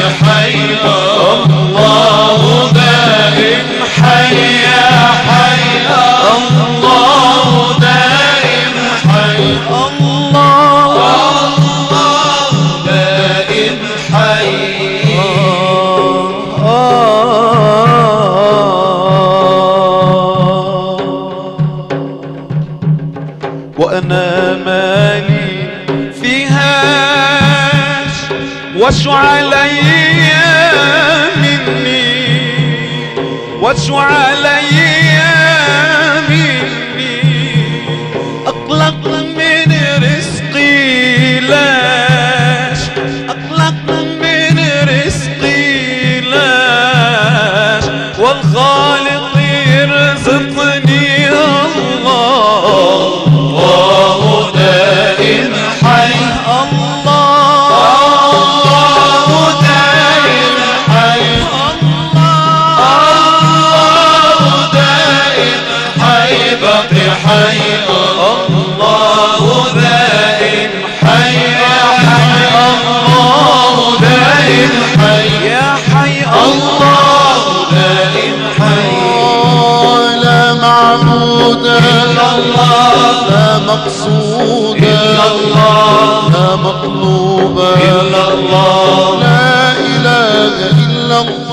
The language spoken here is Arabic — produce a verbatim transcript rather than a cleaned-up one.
حي الله دائم حي يا حي الله دائم حي الله الله دائم حي وأنا مالي فيهاش وشو علي مني وشو علي مني أقلق من رزقي لاش أقلق من رزقي لاش والخالق يرزقني الله الله دائم حي الله الله دائم حي الله دائم حي باقي حي الله دائم حي يا حي الله دائم حي يا حي الله دائم حي لا معبود إلا الله لا مقصود إلا الله لا مطلوب إلا الله لا إله إلا الله